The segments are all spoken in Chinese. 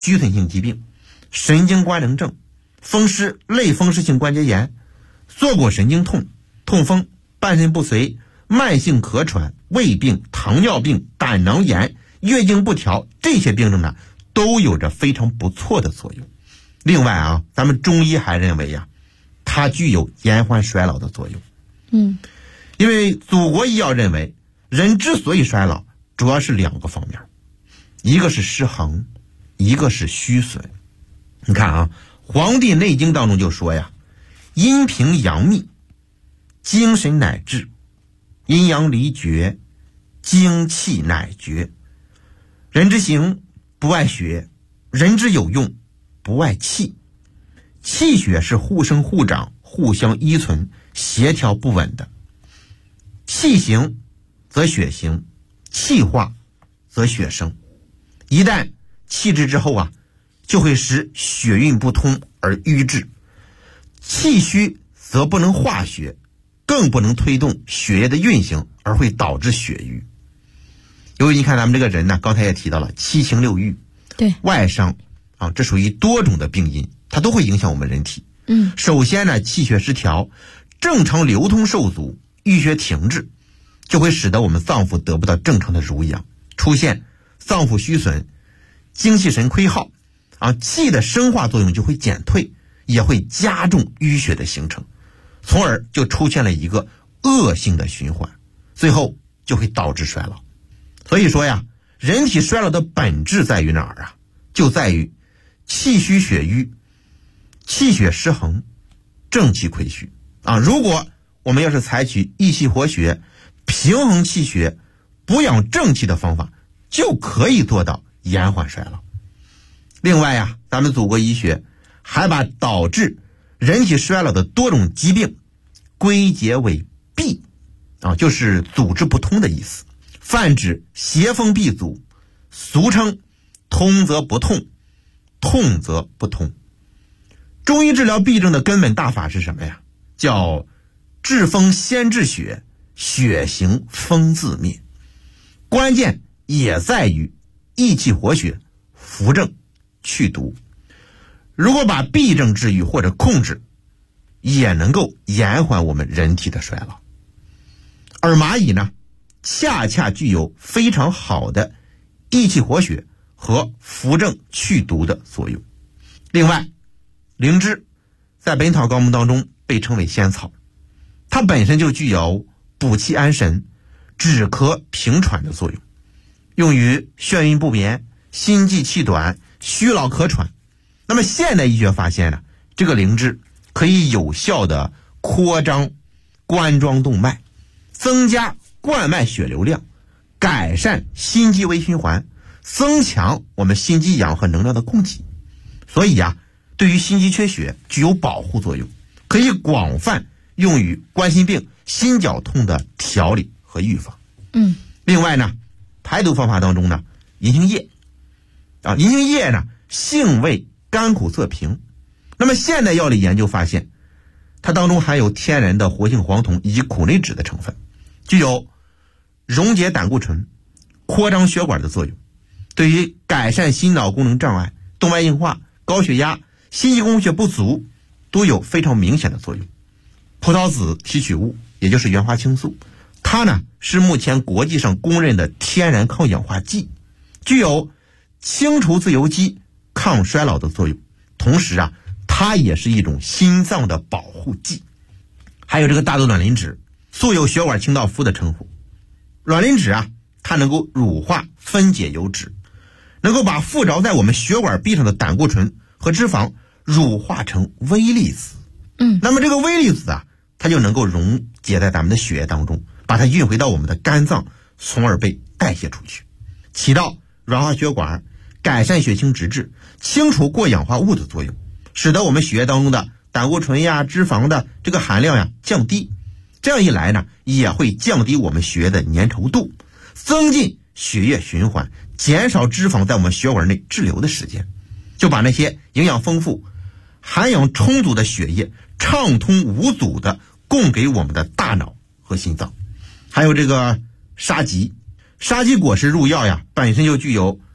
拘存性疾病、神经官能症、风湿类风湿性关节炎、坐骨神经痛、痛风、半身不遂、慢性咳喘、胃病、糖尿病、胆囊炎、月经不调，这些病症呢都有着非常不错的作用。另外啊，咱们中医还认为它具有延缓衰老的作用。因为祖国医药认为，人之所以衰老，主要是2个方面，一个是失衡，一个是虚损。你看啊，《黄帝内经》当中就说阴平阳秘，精神乃至，阴阳离绝，精气乃绝。人之行不外血，人之有用不外气。气血是互生互长，互相依存，协调不稳的。气行则血行，气化则血生。一旦气滞之后就会使血运不通而瘀滞。气虚则不能化血，更不能推动血液的运行，而会导致血瘀。由于你看咱们这个人呢，刚才也提到了七情六欲， 对， 外伤这属于多种的病因，它都会影响我们人体。首先呢，气血失调，正常流通受阻，淤血停滞，就会使得我们脏腑得不到正常的濡养，出现脏腑虚损、精气神亏耗气的生化作用就会减退，也会加重淤血的形成，从而就出现了一个恶性的循环，最后就会导致衰老。所以说人体衰老的本质在于哪儿就在于气虚血瘀、气血失衡、正气亏虚如果我们要是采取益气活血、平衡气血、补养正气的方法，就可以做到延缓衰老。另外咱们祖国医学还把导致人体衰老的多种疾病归结为闭就是组织不通的意思，泛指邪风闭阻，俗称通则不痛，痛则不通。中医治疗痹症的根本大法是什么叫治风先治血，血行风自灭。关键也在于益气活血，扶正去毒。如果把痹症治愈或者控制，也能够延缓我们人体的衰老。而蚂蚁呢，恰恰具有非常好的益气活血和扶正去毒的作用。另外，灵芝在本草纲目当中被称为仙草，它本身就具有补气安神、止咳平喘的作用，用于眩晕不眠、心悸气短、虚劳咳喘。那么现代医学发现这个灵芝可以有效的扩张冠状动脉，增加冠脉血流量，改善心肌微循环，增强我们心肌氧和能量的供给。所以对于心肌缺血具有保护作用，可以广泛用于冠心病、心绞痛的调理和预防。另外呢，排毒方法当中呢，银杏叶银杏叶呢，性味甘苦涩平。那么现代药理研究发现，它当中含有天然的活性黄酮以及苦内酯的成分，具有溶解胆固醇、扩张血管的作用，对于改善心脑功能障碍、动脉硬化、高血压、心肌供血不足都有非常明显的作用。葡萄籽提取物，也就是原花青素，它呢是目前国际上公认的天然抗氧化剂，具有清除自由基、抗衰老的作用。同时它也是一种心脏的保护剂。还有这个大豆卵磷脂，素有血管清道夫的称呼。卵磷脂它能够乳化分解油脂，能够把附着在我们血管壁上的胆固醇和脂肪乳化成微粒子。那么这个微粒子它就能够溶解在咱们的血液当中，把它运回到我们的肝脏，从而被代谢出去，起到软化血管、改善血清脂质、清除过氧化物的作用，使得我们血液当中的胆固醇脂肪的这个含量降低。这样一来呢，也会降低我们血液的粘稠度，增进血液循环，减少脂肪在我们血管内滞留的时间，就把那些营养丰富、含氧充足的血液畅通无阻的供给我们的大脑和心脏。还有这个沙棘，沙棘果实入药本身就具有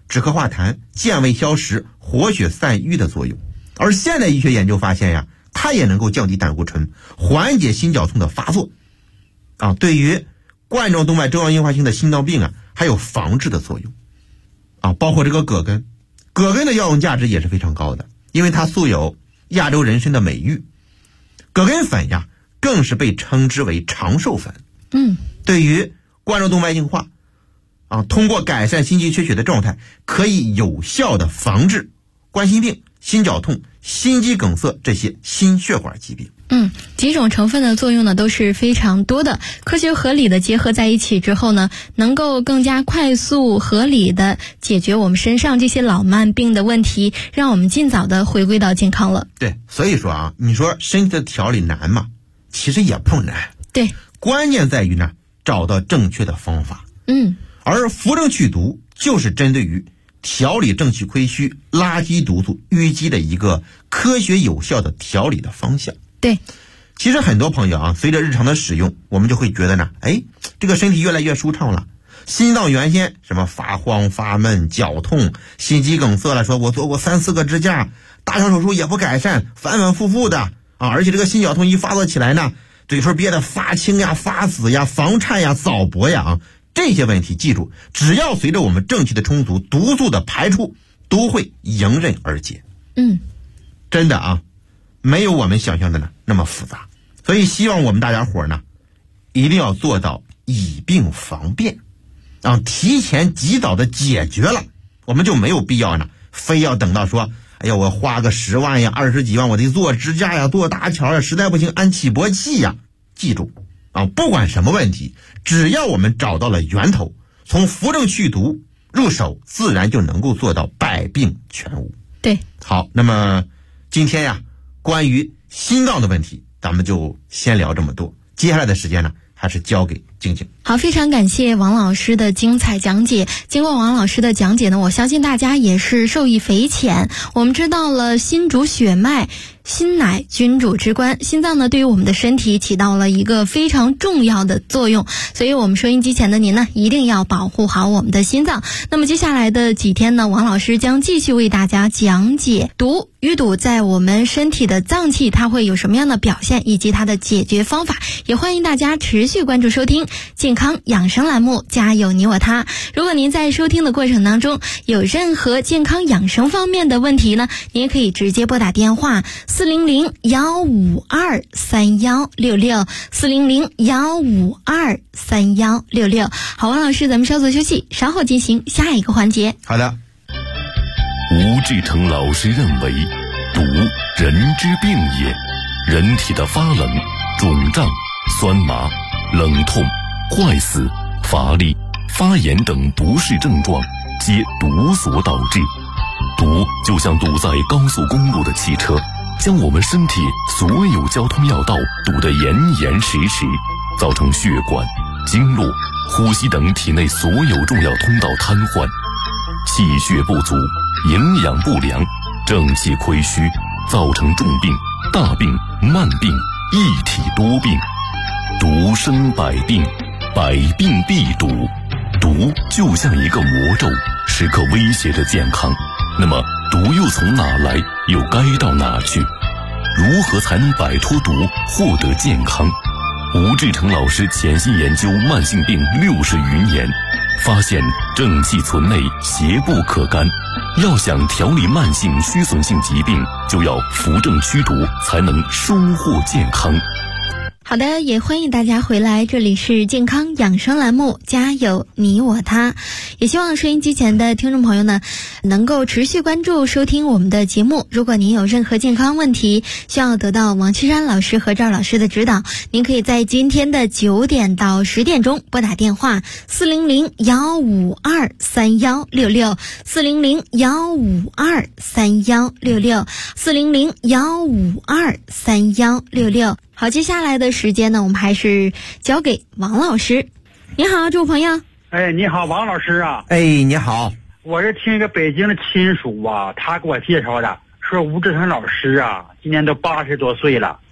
止咳化痰、健胃消食、活血散瘀的作用。而现代医学研究发现呀，它也能够降低胆固醇，缓解心绞痛的发作。对于冠状动脉粥样硬化性的心脏病还有防治的作用。包括这个葛根，葛根的药用价值也是非常高的，因为它素有亚洲人参的美誉。葛根粉呀，更是被称之为长寿粉。对于冠状动脉硬化通过改善心肌缺血的状态，可以有效的防治冠心病、心绞痛、心肌梗塞这些心血管疾病。 几种成分的作用呢都是非常多的，科学合理的结合在一起之后呢，能够更加快速合理的解决我们身上这些老慢病的问题，让我们尽早的回归到健康了。 对，所以说你说身体的调理难吗？其实也不难。 对， 关键在于呢，找到正确的方法。而扶正祛毒就是针对于调理正气亏虚、垃圾毒素淤积的一个科学有效的调理的方向。 对， 其实很多朋友随着日常的使用，我们就会觉得呢，这个身体越来越舒畅了。心脏原先什么发慌发闷、绞痛、心肌梗塞了，说我做过3-4个支架，大小手术也不改善，反反复复的而且这个心绞痛一发作起来呢，嘴唇憋得发青呀、发紫呀、房颤呀、早搏呀这些问题记住，只要随着我们正气的充足、毒素的排出，都会迎刃而解。真的没有我们想象的呢那么复杂。所以希望我们大家伙呢，一定要做到以病防变提前及早的解决了，我们就没有必要呢非要等到说我花个10万呀、20几万，我得做支架呀、做搭桥呀，实在不行安起搏器呀。记住不管什么问题，只要我们找到了源头，从扶正祛毒入手，自然就能够做到百病全无。 对， 好，那么今天呀，关于心脏的问题，咱们就先聊这么多。接下来的时间呢，还是交给静静。 好，非常感谢王老师的精彩讲解。经过王老师的讲解呢，我相信大家也是受益匪浅。我们知道了心主血脉，心乃君主之官，心脏呢对于我们的身体起到了一个非常重要的作用，所以我们收音机前的您呢，一定要保护好我们的心脏。那么接下来的几天呢，王老师将继续为大家讲解淤堵在我们身体的脏器它会有什么样的表现，以及它的解决方法。也欢迎大家持续关注收听健康养生栏目，家有你我他。如果您在收听的过程当中有任何健康养生方面的问题呢，您也可以直接拨打电话400-152-3166 400-152-3166。好，王老师，咱们稍作休息，稍后进行下一个环节。 好的。 吴志成老师认为，毒人之病也，人体的发冷、肿胀、酸麻、冷痛、坏死、乏力、发炎等不适症状，皆毒所导致。毒就像堵在高速公路的汽车，将我们身体所有交通要道堵得严严实实，造成血管、经络、呼吸等体内所有重要通道瘫痪，气血不足，营养不良，正气亏虚，造成重病、大病、慢病，一体多病。毒生百病，百病必毒。毒就像一个魔咒，时刻威胁着健康。那么毒又从哪来，又该到哪去？如何才能摆脱毒，获得健康？吴志成老师潜心研究慢性病60余年，发现正气存内，邪不可干。要想调理慢性虚损性疾病，就要扶正祛毒，才能收获健康。 好的，也欢迎大家回来，这里是健康养生栏目，家有你我他。也希望收音机前的听众朋友呢，能够持续关注收听我们的节目。如果您有任何健康问题，需要得到王岐山老师和赵老师的指导，您可以在今天的9点到10点钟拨打电话400-152-3166 400-152-3166 400-152-3166。好，接下来的时间呢，我们还是交给王老师。你好，这位朋友。 你好，王老师啊。 你好。 我是听一个北京的亲属他给我介绍的，说吴志成老师今年都80多岁了，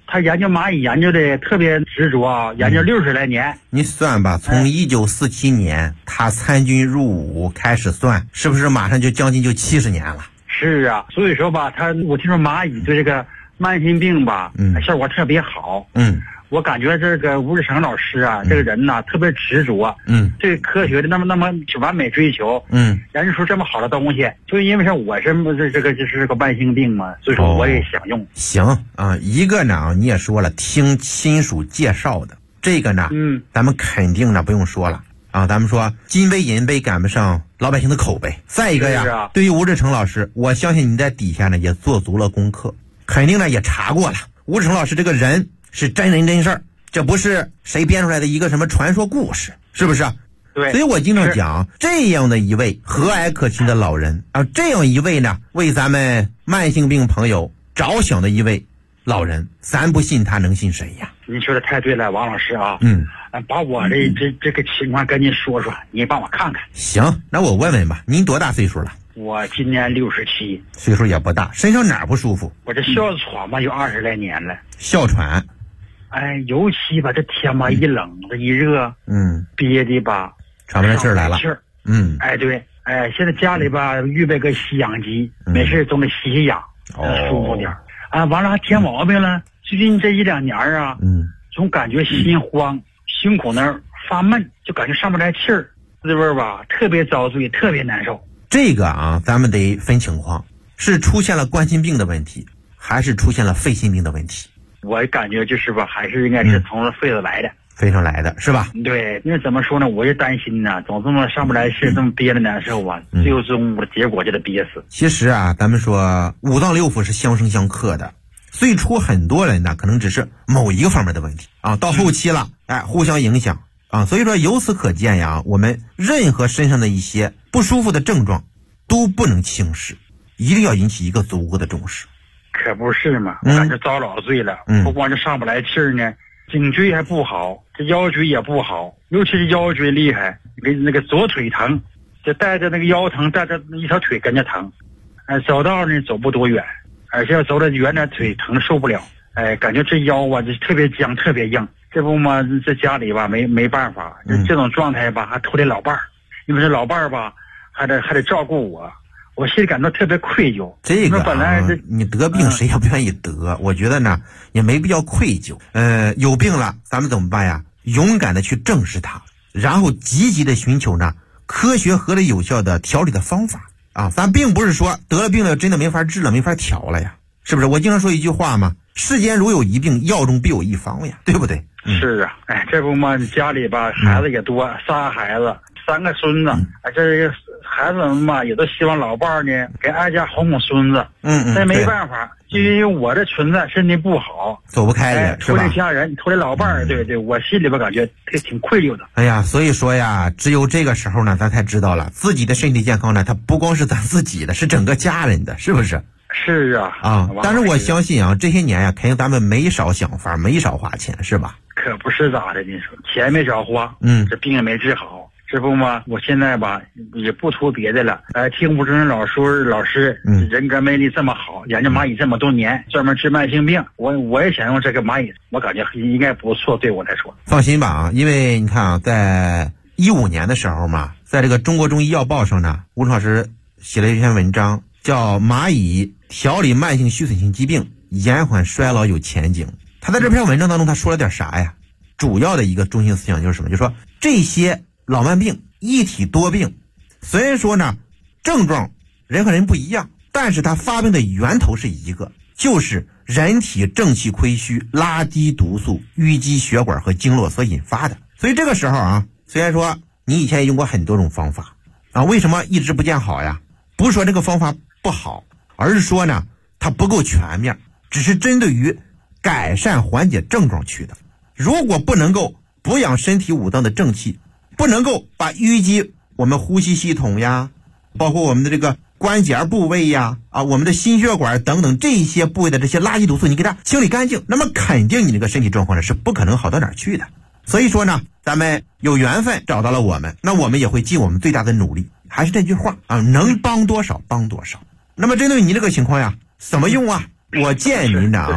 他研究蚂蚁研究的特别执着啊，研究60来年。 你算吧，从1947年他参军入伍开始算，是不是马上就将近就70年了？ 是啊，所以说吧，我听说蚂蚁对这个慢性病吧，效果特别好。我感觉这个吴志成老师啊，这个人呐，特别执着，对科学的那么完美追求，研究出这么好的东西。就因为我是这个就是个慢性病嘛，所以说我也想用。 行啊，一个呢你也说了，听亲属介绍的，这个呢，咱们肯定呢不用说了啊，咱们说金杯银杯赶不上老百姓的口碑。再一个呀，对于吴志成老师，我相信你在底下呢也做足了功课，肯定呢也查过了，吴志成老师这个人是真人真事儿，这不是谁编出来的一个什么传说故事，是不是？ 对。 所以我经常讲，这样的一位和蔼可亲的老人啊，这样一位呢为咱们慢性病朋友着想的一位老人，咱不信他能信谁呀？ 您说的太对了，王老师啊。把我这个情况跟您说说，你帮我看看。 行，那我问问吧，您多大岁数了？ 我今年67， 岁数也不大，身上哪儿不舒服？ 我这哮喘吧有20来年了。 哮喘？ 哎，尤其吧这天吧一冷一热，憋的吧喘不来气儿来了。 哎对，哎现在家里吧预备个吸氧机，没事总得吸吸氧，舒服点啊。完了还添毛病了，最近这1-2年啊，总感觉心慌，胸口那儿发闷，就感觉上不来气儿，滋味吧特别遭罪，特别难受。 这个啊咱们得分情况，是出现了冠心病的问题，还是出现了肺心病的问题？我感觉就是吧，还是应该是从肺子来的， 肺上来的是吧？ 对，因为怎么说呢，我就担心呢，总这么上不来气，这么憋着难受啊，最后中午的结果就得憋死。 其实啊，咱们说五脏六腑是相生相克的，最初很多人呢可能只是某一个方面的问题啊，到后期了，互相影响啊，所以说由此可见呀，我们任何身上的一些不舒服的症状都不能轻视，一定要引起一个足够的重视。 可不是嘛，我感觉遭老罪了，不光是上不来气儿呢，颈椎还不好，这腰椎也不好，尤其是腰椎厉害，那个左腿疼，就带着那个腰疼，带着一条腿跟着疼，走道呢走不多远，而且要走得远点腿疼受不了，感觉这腰啊就特别僵特别硬，这不嘛在家里吧没办法，这种状态吧还拖累老伴儿，因为这老伴儿吧还得照顾我心里感到特别愧疚。 这个本来你得病谁也不愿意得，我觉得呢也没必要愧疚。有病了咱们怎么办呀？勇敢的去正视它，然后积极的寻求呢科学合理有效的调理的方法啊。咱并不是说得了病了真的没法治了没法调了呀，是不是？我经常说一句话嘛，世间如有一病，药中必有一方呀，对不对？ 是啊，这不嘛家里吧孩子也多，3孩子3个孙子，这孩子们嘛也都希望老伴儿呢给挨家哄哄孙子，但没办法，就因为我的存在身体不好， 走不开也是吧？ 拖累家人，拖累老伴儿，对，我心里边感觉挺愧疚的。 哎呀，所以说呀，只有这个时候呢，咱才知道了自己的身体健康呢，它不光是咱自己的，是整个家人的，是不是？ 是啊， 但是我相信啊，这些年呀，肯定咱们没少想法，没少花钱，是吧？ 可不是咋的，你说钱没少花，这病也没治好。这不嘛，我现在吧也不图别的了，听吴志成老师，人格魅力这么好，研究蚂蚁这么多年，专门治慢性病，我也想用这个蚂蚁，我感觉应该不错，对我来说。 放心吧啊，因为你看啊，在15年的时候嘛，在这个中国中医药报上呢，吴老师写了一篇文章，叫《蚂蚁调理慢性虚损性疾病，延缓衰老有前景》。他在这篇文章当中，他说了点啥呀？主要的一个中心思想就是什么？就是说这些老慢病一体多病，虽然说呢症状人和人不一样，但是它发病的源头是一个，就是人体正气亏虚，拉低毒素，淤积血管和经络所引发的。所以这个时候啊，虽然说你以前也用过很多种方法啊，为什么一直不见好呀？不是说这个方法不好，而是说呢它不够全面，只是针对于改善缓解症状去的。如果不能够补养身体五脏的正气，不能够把淤积我们呼吸系统呀，包括我们的这个关节部位呀，我们的心血管等等这些部位的这些垃圾毒素你给它清理干净，那么肯定你这个身体状况呢是不可能好到哪儿去的。所以说呢，咱们有缘分找到了我们，那我们也会尽我们最大的努力，还是这句话啊，能帮多少帮多少。那么针对你这个情况呀，怎么用啊？我建议您呢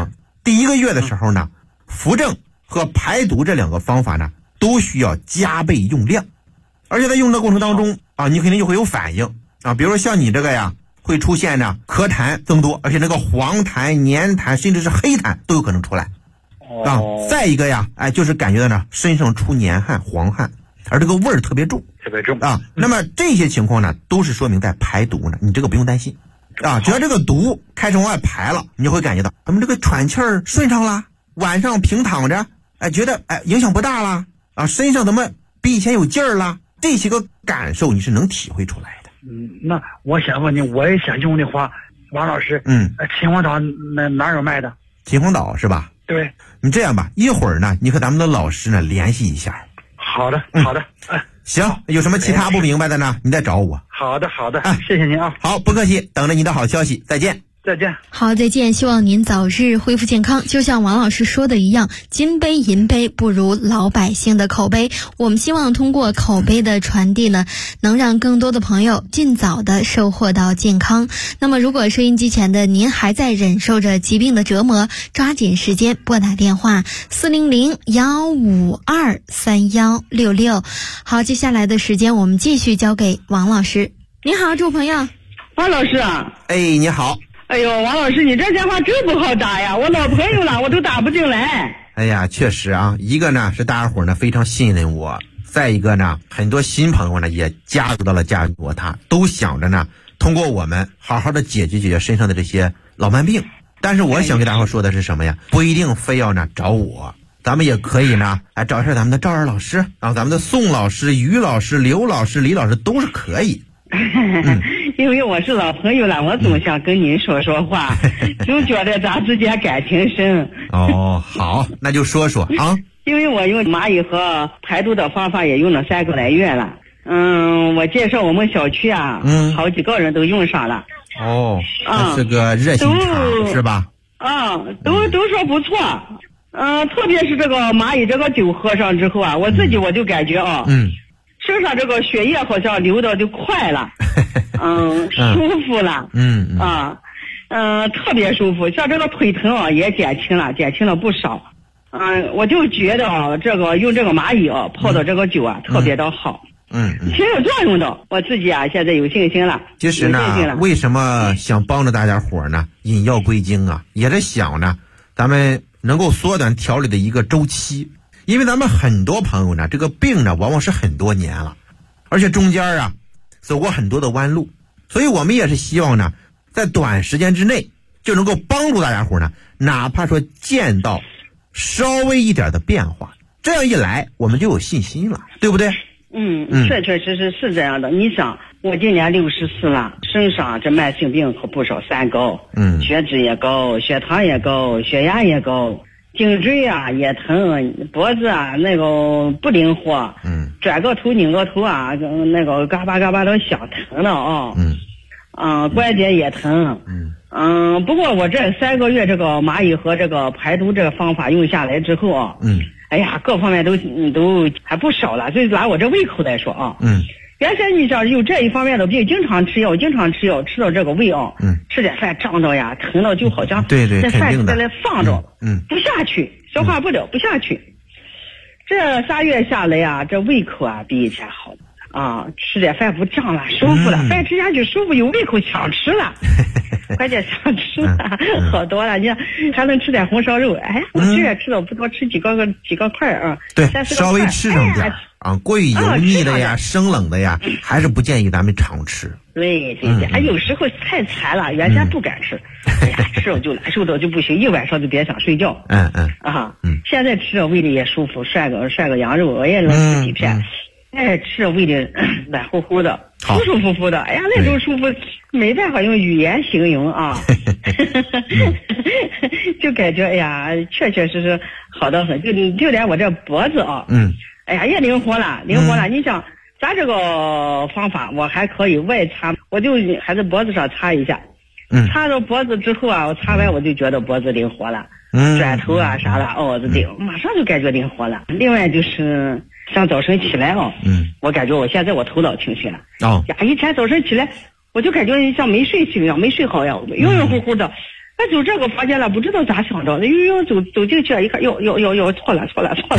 第1个月的时候呢，扶正和排毒这2个方法呢，都需要加倍用量，而且在用的过程当中啊，你肯定就会有反应啊，比如说像你这个呀，会出现呢咳痰增多，而且那个黄痰、黏痰，甚至是黑痰都有可能出来啊。再一个呀，就是感觉到呢身上出黏汗、黄汗，而这个味儿特别重啊。那么这些情况呢，都是说明在排毒呢，你这个不用担心啊，只要这个毒开始往外排了，你就会感觉到咱们这个喘气儿顺畅啦，晚上平躺着，觉得影响不大啦啊，身上怎么比以前有劲儿啦，这些个感受你是能体会出来的。 那我想问你，我也想用的话，王老师，秦皇岛哪有卖的？ 秦皇岛是吧？ 对。 你这样吧，一会儿呢，你和咱们的老师呢联系一下。 好的，好的。 行，有什么其他不明白的呢？你再找我。 好的，谢谢您啊。 好，不客气，等着你的好消息，再见。 再见。 好，再见。希望您早日恢复健康。就像王老师说的一样，金杯银杯不如老百姓的口碑。我们希望通过口碑的传递呢，能让更多的朋友尽早的收获到健康。那么如果收音机前的您还在忍受着疾病的折磨，抓紧时间拨打电话400-152-3166。好，接下来的时间我们继续交给王老师。你好，这位朋友。 王老师啊。 你好。 哎呦，王老师，你这电话真不好打呀！我老朋友了，我都打不进来。 哎呀，确实啊，一个呢是大家伙呢非常信任我，再一个呢，很多新朋友呢也加入到了加入我他，都想着呢通过我们好好的解决身上的这些老慢病。但是我想给大家伙说的是什么呀？不一定非要呢找我，咱们也可以呢找一下咱们的赵二老师，然后咱们的宋老师、于老师、刘老师、李老师都是可以。 因为我是老朋友了，我总想跟您说说话，总觉得咱之间感情深。 好，那就说说啊。 因为我用蚂蚁和排毒的方法也用了3个来月了。我介绍我们小区啊，好几个人都用上了。 这是个热心肠是吧？ 都说不错。特别是这个蚂蚁这个酒喝上之后啊，我自己我就感觉身上这个血液好像流的就快了，舒服了，特别舒服，像这个腿疼也减轻了不少，我就觉得这个用这个蚂蚁泡的这个酒特别的好，挺有作用的，我自己现在有信心了。 其实呢，为什么想帮着大家伙呢？引药归经啊，也是想呢，咱们能够缩短调理的一个周期。因为咱们很多朋友呢，这个病呢往往是很多年了，而且中间走过很多的弯路，所以我们也是希望呢，在短时间之内就能够帮助大家伙呢，哪怕说见到稍微一点的变化，这样一来我们就有信心了，对不对？ 确确实实是这样的。你想，我今年64了，身上这慢性病可不少，3高，血脂也高，血糖也高，血压也高。颈椎也疼，脖子那个不灵活，转个头拧个头那个嘎巴嘎巴的响，疼的关节也疼，不过我这3个月这个蚂蚁和这个排毒这个方法用下来之后哎呀，各方面都还不少了，所以拿我这胃口来说原先你想有这一方面的病，经常吃药，吃到这个胃吃点饭胀到呀，疼到就好像那饭在那放着，不下去，消化不了，不下去。这3月下来这胃口比以前好吃点饭不胀了，舒服了，饭吃下去舒服，有胃口想吃了，关键想吃了好多了，你还能吃点红烧肉，我这也吃的不多，吃几个块对，稍微吃上点过于油腻的呀、生冷的呀，还是不建议咱们常吃。 对，有时候太馋了，原先不敢吃，吃了就难受的就不行，一晚上就别想睡觉。现在吃了胃里也舒服，涮个羊肉，我也能吃几片。吃了胃里暖乎乎的，舒舒服服的，哎呀，那种舒服没办法用语言形容就感觉哎呀，确确实实好得很，就连我这脖子哎呀也灵活了。你想咱这个方法，我还可以外擦，我就还在脖子上擦一下，擦到脖子之后我擦完我就觉得脖子灵活了，转头啥的马上就感觉灵活了。另外就是像早晨起来我感觉我现在我头脑清醒了以前早晨起来我就感觉像没睡醒一样，没睡好呀，晕晕乎乎的， 就这个房间了，不知道咋想着，走进去一看，哟，错了，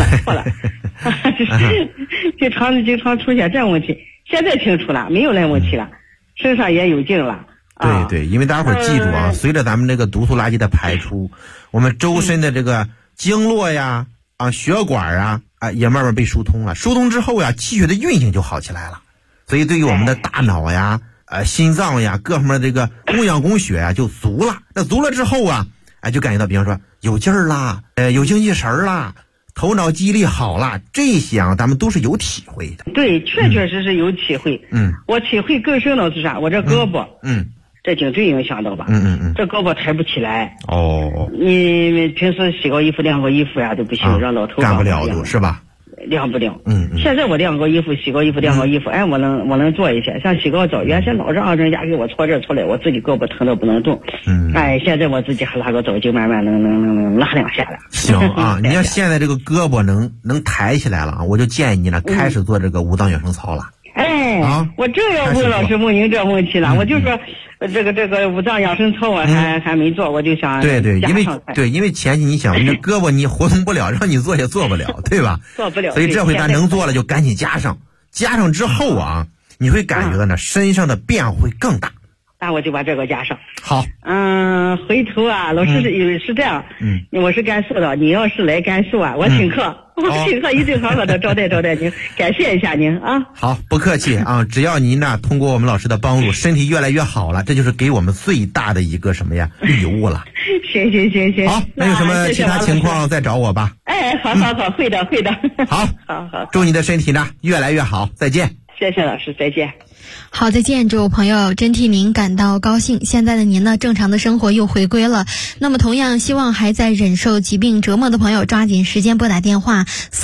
经常出现这样问题。现在清楚了，没有那问题了，身上也有劲了。 对，因为大家伙记住啊，随着咱们这个毒素垃圾的排出，我们周身的这个经络呀、血管也慢慢被疏通了。疏通之后呀，气血的运行就好起来了。所以对于我们的大脑呀、心脏呀各方面的这个供氧供血呀就足了。那足了之后就感觉到，比方说有劲儿啦，有精气神啦，头脑记忆力好了，这些咱们都是有体会的。 对，确实是有体会。我体会更深的是啥？我这胳膊，这颈椎影响到吧？这胳膊抬不起来。你平时洗个衣服、晾个衣服呀都不行，让老头干不了都是吧？ 晾不了。现在我晾个衣服、洗个衣服、晾个衣服，我能做一些。像洗个澡，原先老让人家给我搓这搓来，我自己胳膊疼的不能动。现在我自己还拉个澡就慢慢能拉两下了。 行啊，你要现在这个胳膊能抬起来了，我就建议你呢开始做这个五脏养生操了。 我正要问老师问您这问题了，我就说这个五脏养生操我还没做，我就想因为前期你想这胳膊你活动不了，让你做也做不了，对吧？ 做不了。 所以这回咱能做了就赶紧加上之后你会感觉到呢身上的变化会更大。 那我就把这个加上。 好。 回头老师是这样。我是甘肃的，你要是来甘肃我请客。请客一定好好的招待您，感谢一下您啊！ 好，不客气只要您呢通过我们老师的帮助，身体越来越好了，这就是给我们最大的一个什么呀礼物了。 行。 好，那有什么其他情况再找我吧。 好，会的。 好，祝你的身体呢越来越好，再见。 谢谢老师，再见。 好，再见，这位朋友，真替您感到高兴。现在的您呢，正常的生活又回归了。那么同样希望还在忍受疾病折磨的朋友，抓紧时间拨打电话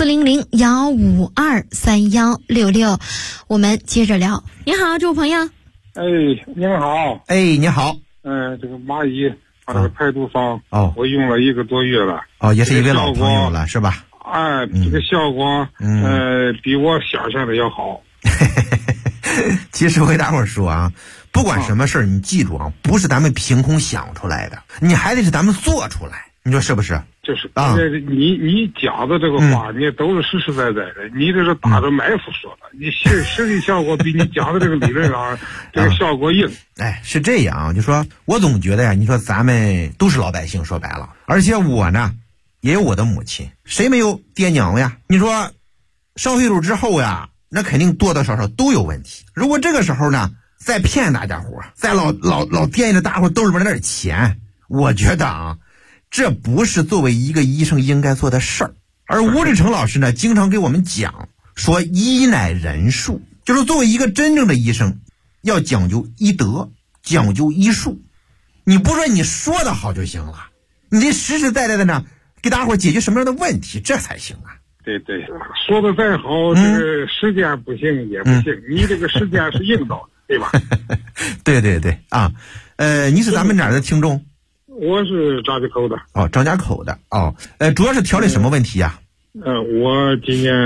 400-152-3166。我们接着聊。你好，这位朋友。 您好。 你好。 这个蚂蚁这个排毒方我用了1个多月了。 也是一位老朋友了，是吧？ 这个效果比我想象的要好。 其实我给大伙说不管什么事儿，你记住不是咱们凭空想出来的，你还得是咱们做出来，你说是不是？ 就是你讲的这个话，你都是实实在在的，你这是打着埋伏说的，你实际效果比你讲的这个理论上这个效果硬。 是这样，就说我总觉得你说咱们都是老百姓，说白了，而且我呢也有我的母亲，谁没有爹娘呀？你说上岁数之后那肯定多多少少都有问题。如果这个时候呢再骗大家伙，再老惦记着大伙兜里边那点钱，我觉得这不是作为一个医生应该做的事儿。而吴志成老师呢经常给我们讲说医乃人术，就是作为一个真正的医生要讲究医德，讲究医术。你不说你说的好就行了，你得实实在在的呢给大伙解决什么样的问题，这才行对，说的再好，这个时间不行也不行，你这个时间是硬到的，对吧？ 对你是咱们哪儿的听众？ 我是张家口的。 张家口的主要是调理什么问题呀？ 我今年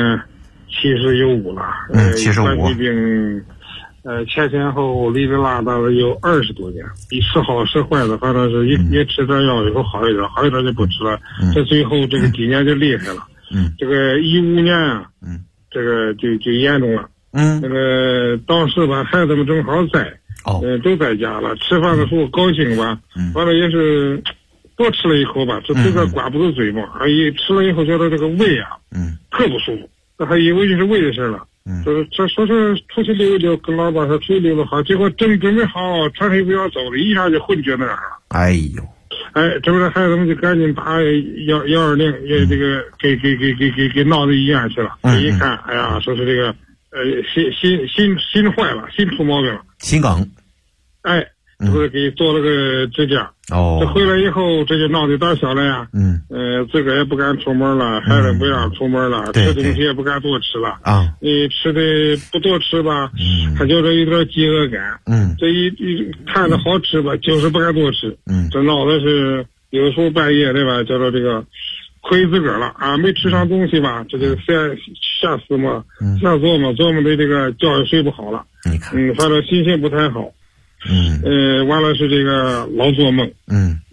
75了 ，75。 疾病前后里里拉达的有20多年，一时好时坏的，反正是也吃点药以后好一点就不吃了。这最后这个今年就厉害了。这个15年这个就严重了。那个当时吧，孩子们正好在，都在家了，吃饭的时候高兴吧，完了也是多吃了一口吧，这嘴边管不住嘴嘛，一吃了以后觉得这个胃特不舒服，他还以为就是胃的事了。说是出去溜一溜，跟老板说出去溜溜好，结果正准备好穿上衣服要走了，一下就昏厥那儿了。这不是孩子们就赶紧打120，也这个给闹到医院去了。一看，说是这个心坏了，心出毛病了， 心梗。 这不是给做了个支架。这回来以后这就闹得胆小了呀。自个儿也不敢出门了，孩子不让出门了，吃东西也不敢多吃了。你吃的不多吃吧，他觉得有点饥饿感。这一看着好吃吧，就是不敢多吃。这闹的是有时候半夜对吧，叫做这个亏自个儿了没吃上东西吧，这就吓死嘛，瞎琢磨的这个觉也睡不好了。 你看， 反正心情不太好。完了是这个老做梦。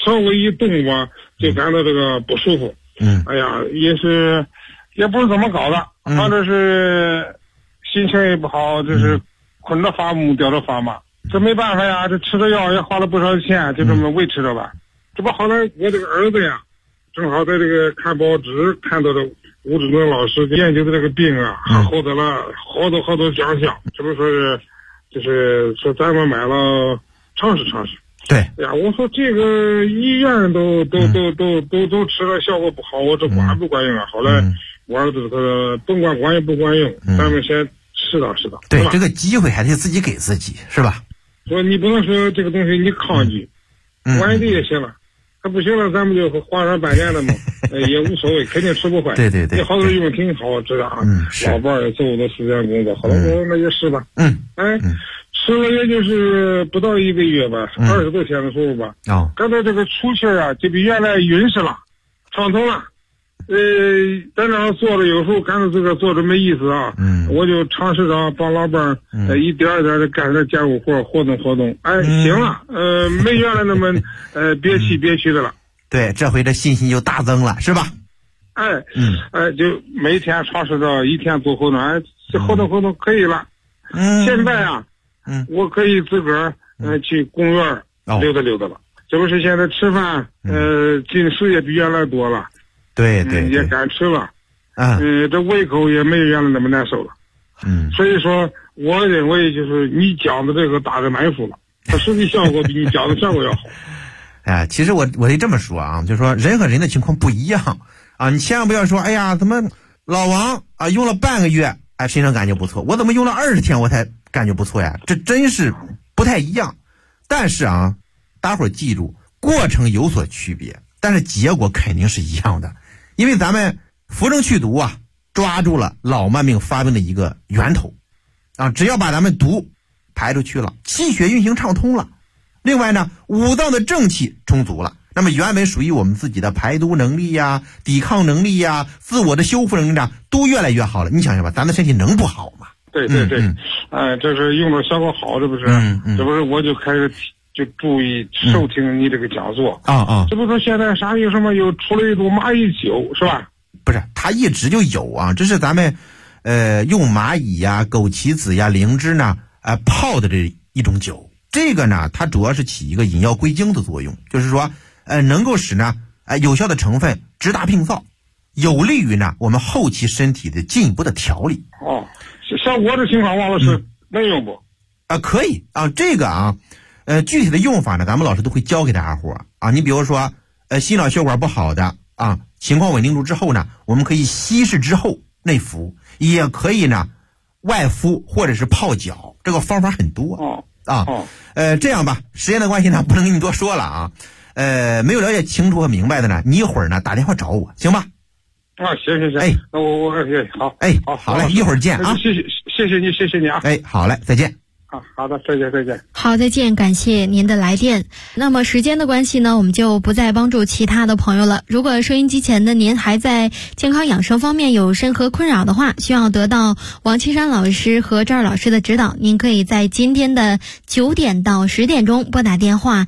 稍微一动吧，就感到这个不舒服。哎呀，也不是怎么搞的，反正是心情也不好，就是困着发木，吊着发麻。这没办法呀，这吃的药也花了不少钱，就这么维持着吧。这不好了，我这个儿子呀，正好在这个看报纸看到这吴志忠老师研究的这个病啊，还获得了好多奖项。这不说是，就是说咱们买了尝试。 对。 哎呀，我说这个医院都吃了效果不好，我这管不管用啊？后来我儿子他说甭管管用不管用，咱们先试到。 对，这个机会还得自己给自己，是吧？ 说你不能说这个东西你抗拒，管一点也行了。他不行了，咱们就花上半年了嘛，也无所谓，肯定吃不坏。 对， 这好多用挺好，知道啊。老伴儿也做我的时间工作，好了，那就试吧。吃了也就是不到1个月吧，20多天的时候吧。刚才这个出气啊，就比原来匀实了，畅通了。在那儿坐着，有时候感觉这个坐着没意思啊。我就尝试着帮老伴儿一点的干点家务活，活动。哎，行了，没原来那么憋屈的了。 对，这回这信心就大增了，是吧？ 就每天尝试着一天做活动，这活动可以了。现在啊，我可以自个儿去公园溜达了。这不是现在吃饭进食也比原来多了。对，也敢吃了。这胃口也没有原来那么难受了。所以说我认为就是你讲的这个大的买数了，它实际效果比你讲的效果要好。 其实我得这么说啊，就是说人和人的情况不一样啊，你千万不要说，哎呀，怎么老王啊用了半个月，身上感觉不错，我怎么用了20天我才感觉不错呀？这真是不太一样。但是啊，大伙儿记住，过程有所区别，但是结果肯定是一样的。因为咱们扶正祛毒啊，抓住了老慢病发病的一个源头啊，只要把咱们毒排出去了，气血运行畅通了，另外呢，五脏的正气充足了，那么原本属于我们自己的排毒能力呀、抵抗能力呀、自我的修复能力啊，都越来越好了。你想想吧，咱的身体能不好吗？ 对，这是用的效果好，这不是？这不是我就开始就注意收听你这个讲座这不说现在啥有什么又出了一种蚂蚁酒是吧？ 不是，它一直就有啊，这是咱们用蚂蚁呀、枸杞子呀、灵芝呢泡的这一种酒。这个呢，它主要是起一个引药归经的作用，就是说能够使呢有效的成分直达病灶，有利于呢我们后期身体的进一步的调理。 像我这情况王老师能用不？ 可以啊，这个啊具体的用法呢，咱们老师都会教给大家伙啊。你比如说心脑血管不好的啊，情况稳定住之后呢，我们可以稀释之后内服，也可以呢外敷或者是泡脚，这个方法很多这样吧，时间的关系呢，不能跟你多说了啊。没有了解清楚和明白的呢，你一会儿呢打电话找我，行吧？ 行。那我好。 好嘞，一会儿见啊。 谢谢你啊。 好嘞，再见。 好的，再见。 好，再见，感谢您的来电。那么时间的关系呢，我们就不再帮助其他的朋友了。如果收音机前的您还在健康养生方面有任何困扰的话，需要得到王青山老师和赵老师的指导，您可以在今天的9点到10点钟拨打电话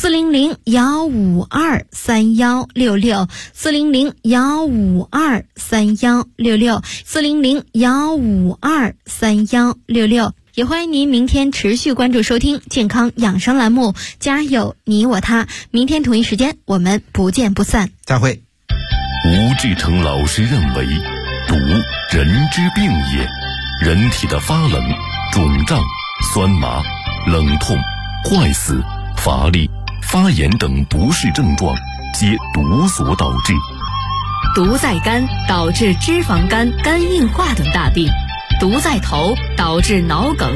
400-152-3166 400-152-3166 400-152-3166。也欢迎您明天持续关注收听健康养生栏目，家有你我他。明天同一时间我们不见不散， 再会。 吴志成老师认为，毒人之病也，人体的发冷、肿胀、酸麻、冷痛、坏死、乏力、发炎等不适症状皆毒所导致。 毒在肝，导致脂肪肝、肝硬化等大病；毒在头，导致脑梗、